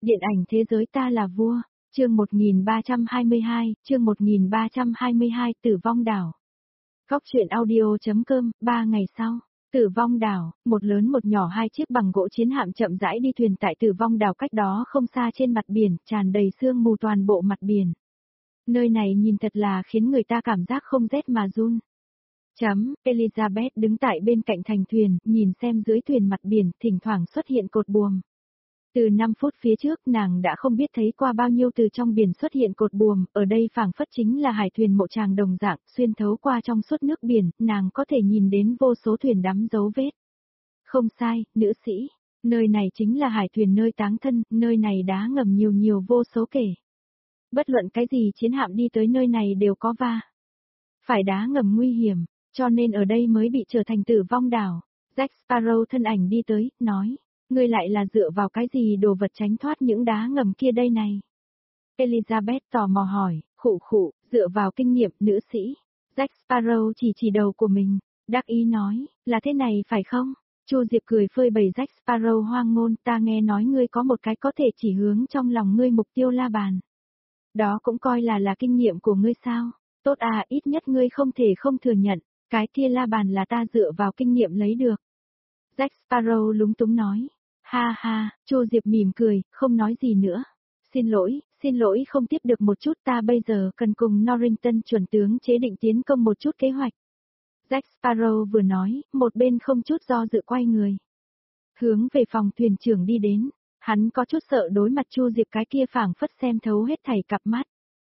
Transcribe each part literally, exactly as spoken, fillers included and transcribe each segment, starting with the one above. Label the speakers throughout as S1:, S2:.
S1: Điện ảnh thế giới ta là vua, chương một nghìn ba trăm hai mươi hai, chương một nghìn ba trăm hai mươi hai Tử vong đảo. Góc truyện audio.com, ba ngày sau, Tử vong đảo, một lớn một nhỏ hai chiếc bằng gỗ chiến hạm chậm rãi đi thuyền tại Tử vong đảo cách đó không xa trên mặt biển, tràn đầy sương mù toàn bộ mặt biển. Nơi này nhìn thật là khiến người ta cảm giác không rét mà run. Chấm, Elizabeth đứng tại bên cạnh thành thuyền, nhìn xem dưới thuyền mặt biển, thỉnh thoảng xuất hiện cột buồm. Từ năm phút phía trước nàng đã không biết thấy qua bao nhiêu từ trong biển xuất hiện cột buồm, ở đây phảng phất chính là hải thuyền mộ tràng đồng dạng, xuyên thấu qua trong suốt nước biển, nàng có thể nhìn đến vô số thuyền đắm dấu vết. Không sai, nữ sĩ, nơi này chính là hải thuyền nơi táng thân, nơi này đá ngầm nhiều nhiều vô số kể. Bất luận cái gì chiến hạm đi tới nơi này đều có va. Phải đá ngầm nguy hiểm, cho nên ở đây mới bị trở thành tử vong đảo. Jack Sparrow thân ảnh đi tới, nói. Ngươi lại là dựa vào cái gì đồ vật tránh thoát những đá ngầm kia đây này? Elizabeth tò mò hỏi, khụ khụ, dựa vào kinh nghiệm, nữ sĩ. Jack Sparrow chỉ chỉ đầu của mình, đắc ý nói, là thế này phải không? Chu Diệp cười phơi bày Jack Sparrow hoang ngôn, ta nghe nói ngươi có một cái có thể chỉ hướng trong lòng ngươi mục tiêu la bàn. Đó cũng coi là là kinh nghiệm của ngươi sao? Tốt à, ít nhất ngươi không thể không thừa nhận, cái kia la bàn là ta dựa vào kinh nghiệm lấy được. Jack Sparrow lúng túng nói. Ha ha, Chu Diệp mỉm cười, không nói gì nữa. Xin lỗi, xin lỗi không tiếp được một chút, ta bây giờ cần cùng Norrington chuẩn tướng chế định tiến công một chút kế hoạch. Jack Sparrow vừa nói, một bên không chút do dự quay người. Hướng về phòng thuyền trưởng đi đến, hắn có chút sợ đối mặt Chu Diệp cái kia phảng phất xem thấu hết thảy cặp mắt.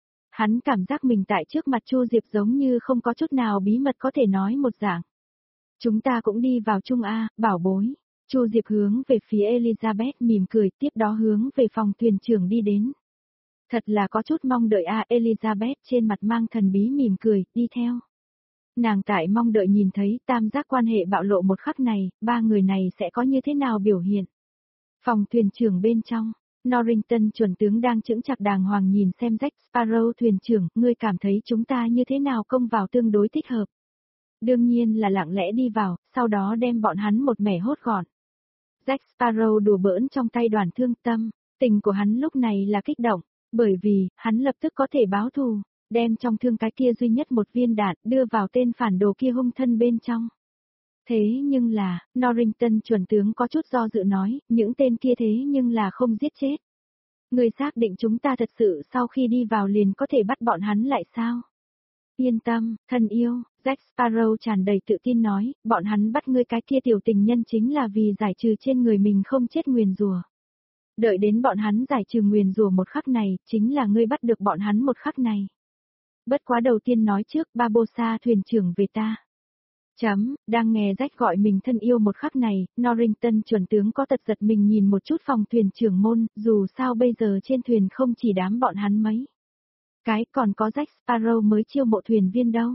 S1: Hắn cảm giác mình tại trước mặt Chu Diệp giống như không có chút nào bí mật có thể nói một dạng. Chúng ta cũng đi vào chung A, bảo bối. Chu Diệp hướng về phía Elizabeth mỉm cười, tiếp đó hướng về phòng thuyền trưởng đi đến. Thật là có chút mong đợi a, Elizabeth trên mặt mang thần bí mỉm cười, đi theo. Nàng tại mong đợi nhìn thấy tam giác quan hệ bạo lộ một khắc này, ba người này sẽ có như thế nào biểu hiện. Phòng thuyền trưởng bên trong, Norrington chuẩn tướng đang chững chạc đàng hoàng nhìn xem Jack Sparrow thuyền trưởng, ngươi cảm thấy chúng ta như thế nào công vào tương đối thích hợp. Đương nhiên là lặng lẽ đi vào, sau đó đem bọn hắn một mẻ hốt gọn. Jack Sparrow đùa bỡn trong tay đoàn thương tâm, tình của hắn lúc này là kích động, bởi vì, hắn lập tức có thể báo thù, đem trong thương cái kia duy nhất một viên đạn đưa vào tên phản đồ kia hung thân bên trong. Thế nhưng là, Norrington chuẩn tướng có chút do dự nói, những tên kia thế nhưng là không giết chết. Người xác định chúng ta thật sự sau khi đi vào liền có thể bắt bọn hắn lại sao? Yên tâm, thân yêu, Jack Sparrow tràn đầy tự tin nói, bọn hắn bắt ngươi cái kia tiểu tình nhân chính là vì giải trừ trên người mình không chết nguyền rủa. Đợi đến bọn hắn giải trừ nguyền rủa một khắc này, chính là ngươi bắt được bọn hắn một khắc này. Bất quá đầu tiên nói trước, Barbossa thuyền trưởng về ta. Chấm, đang nghe Jack gọi mình thân yêu một khắc này, Norrington chuẩn tướng có tật giật mình nhìn một chút phòng thuyền trưởng môn, dù sao bây giờ trên thuyền không chỉ đám bọn hắn mấy. Cái còn có Jack Sparrow mới chiêu mộ thuyền viên đâu.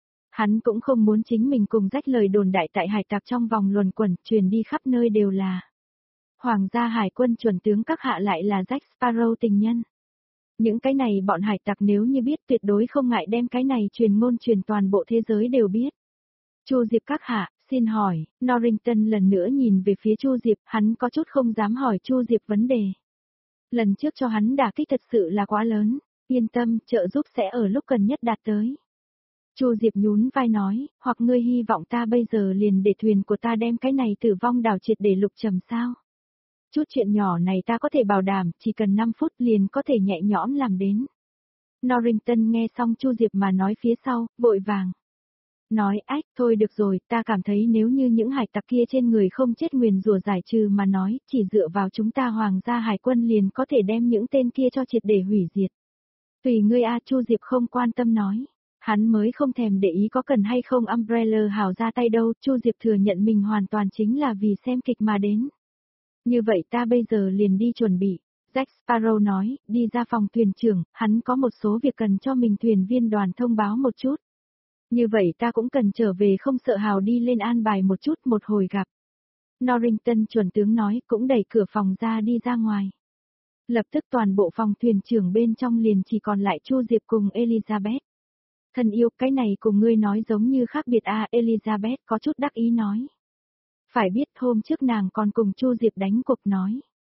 S1: Hắn cũng không muốn chính mình cùng Jack lời đồn đại tại hải tặc trong vòng luẩn quẩn, truyền đi khắp nơi đều là. Hoàng gia hải quân chuẩn tướng các hạ lại là Jack Sparrow tình nhân. Những cái này bọn hải tặc nếu như biết tuyệt đối không ngại đem cái này truyền ngôn truyền toàn bộ thế giới đều biết. Chu Diệp các hạ, xin hỏi, Norrington lần nữa nhìn về phía Chu Diệp, hắn có chút không dám hỏi Chu Diệp vấn đề. Lần trước cho hắn đả kích thật sự là quá lớn. Yên tâm, trợ giúp sẽ ở lúc cần nhất đạt tới. Chu Diệp nhún vai nói, hoặc ngươi hy vọng ta bây giờ liền để thuyền của ta đem cái này tử vong đảo triệt để lục trầm sao? Chút chuyện nhỏ này ta có thể bảo đảm, chỉ cần năm phút liền có thể nhẹ nhõm làm đến. Norrington nghe xong Chu Diệp mà nói phía sau, vội vàng. Nói ách, thôi được rồi, ta cảm thấy nếu như những hải tặc kia trên người không chết nguyền rủa giải trừ mà nói, chỉ dựa vào chúng ta hoàng gia hải quân liền có thể đem những tên kia cho triệt để hủy diệt. Tùy ngươi a, Chu Diệp không quan tâm nói. Hắn mới không thèm để ý có cần hay không Umbrella hào ra tay đâu, Chu Diệp thừa nhận mình hoàn toàn chính là vì xem kịch mà đến. Như vậy ta bây giờ liền đi chuẩn bị. Jack Sparrow nói, đi ra phòng thuyền trưởng, hắn có một số việc cần cho mình thuyền viên đoàn thông báo một chút. Như vậy ta cũng cần trở về không sợ hào đi lên an bài một chút một hồi gặp. Norrington chuẩn tướng nói cũng đẩy cửa phòng ra đi ra ngoài. Lập tức toàn bộ phòng thuyền trưởng bên trong liền chỉ còn lại Chu Diệp cùng Elizabeth. Thân yêu, cái này cùng ngươi nói giống như khác biệt à, Elizabeth có chút đắc ý nói. Phải biết hôm trước nàng còn cùng Chu Diệp đánh cuộc nói.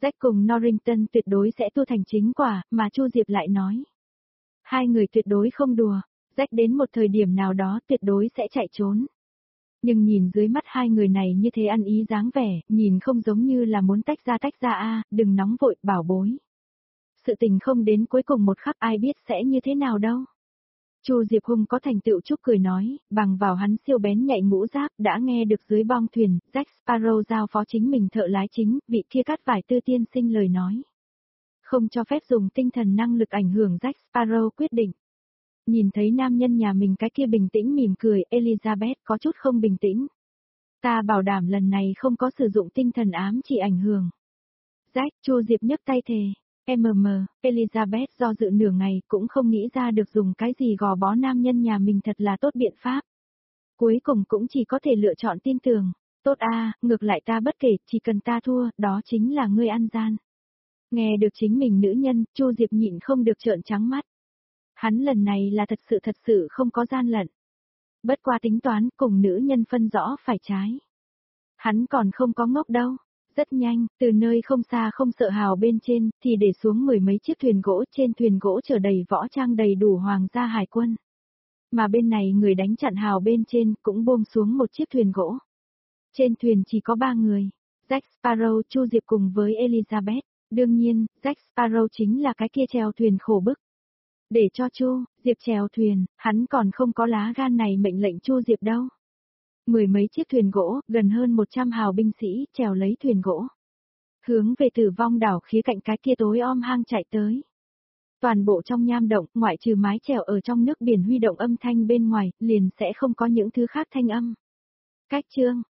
S1: Jack cùng Norrington tuyệt đối sẽ tu thành chính quả, mà Chu Diệp lại nói. Hai người tuyệt đối không đùa, Jack đến một thời điểm nào đó tuyệt đối sẽ chạy trốn. Nhưng nhìn dưới mắt hai người này như thế ăn ý dáng vẻ, nhìn không giống như là muốn tách ra tách ra a, đừng nóng vội, bảo bối. Sự tình không đến cuối cùng một khắc ai biết sẽ như thế nào đâu. Chu Diệp Hung có thành tựu chúc cười nói, bằng vào hắn siêu bén nhạy ngũ giác đã nghe được dưới bong thuyền, Jack Sparrow giao phó chính mình thợ lái chính, vị kia cắt vải tư tiên sinh lời nói. Không cho phép dùng tinh thần năng lực ảnh hưởng Jack Sparrow quyết định. Nhìn thấy nam nhân nhà mình cái kia bình tĩnh mỉm cười, Elizabeth có chút không bình tĩnh. Ta bảo đảm lần này không có sử dụng tinh thần ám chỉ ảnh hưởng. Jack, Chu Diệp nhấc tay thề. em em, Elizabeth do dự nửa ngày cũng không nghĩ ra được dùng cái gì gò bó nam nhân nhà mình thật là tốt biện pháp. Cuối cùng cũng chỉ có thể lựa chọn tin tưởng. Tốt a, ngược lại ta bất kể, chỉ cần ta thua, đó chính là ngươi ăn gian. Nghe được chính mình nữ nhân, Chu Diệp nhịn không được trợn trắng mắt. Hắn lần này là thật sự thật sự không có gian lận. Bất qua tính toán cùng nữ nhân phân rõ phải trái. Hắn còn không có ngốc đâu. Rất nhanh, từ nơi không xa không sợ hào bên trên, thì để xuống mười mấy chiếc thuyền gỗ, trên thuyền gỗ chở đầy võ trang đầy đủ hoàng gia hải quân. Mà bên này người đánh chặn hào bên trên cũng buông xuống một chiếc thuyền gỗ. Trên thuyền chỉ có ba người, Jack Sparrow, Chu Diệp cùng với Elizabeth. Đương nhiên, Jack Sparrow chính là cái kia chèo thuyền khổ bức. Để cho Chu Diệp chèo thuyền, hắn còn không có lá gan này mệnh lệnh Chu Diệp đâu. Mười mấy chiếc thuyền gỗ, gần hơn một trăm hào binh sĩ, chèo lấy thuyền gỗ. Hướng về Tử Vong đảo khía cạnh cái kia tối om hang chạy tới. Toàn bộ trong nham động, ngoại trừ mái chèo ở trong nước biển huy động âm thanh bên ngoài, liền sẽ không có những thứ khác thanh âm. Cách chương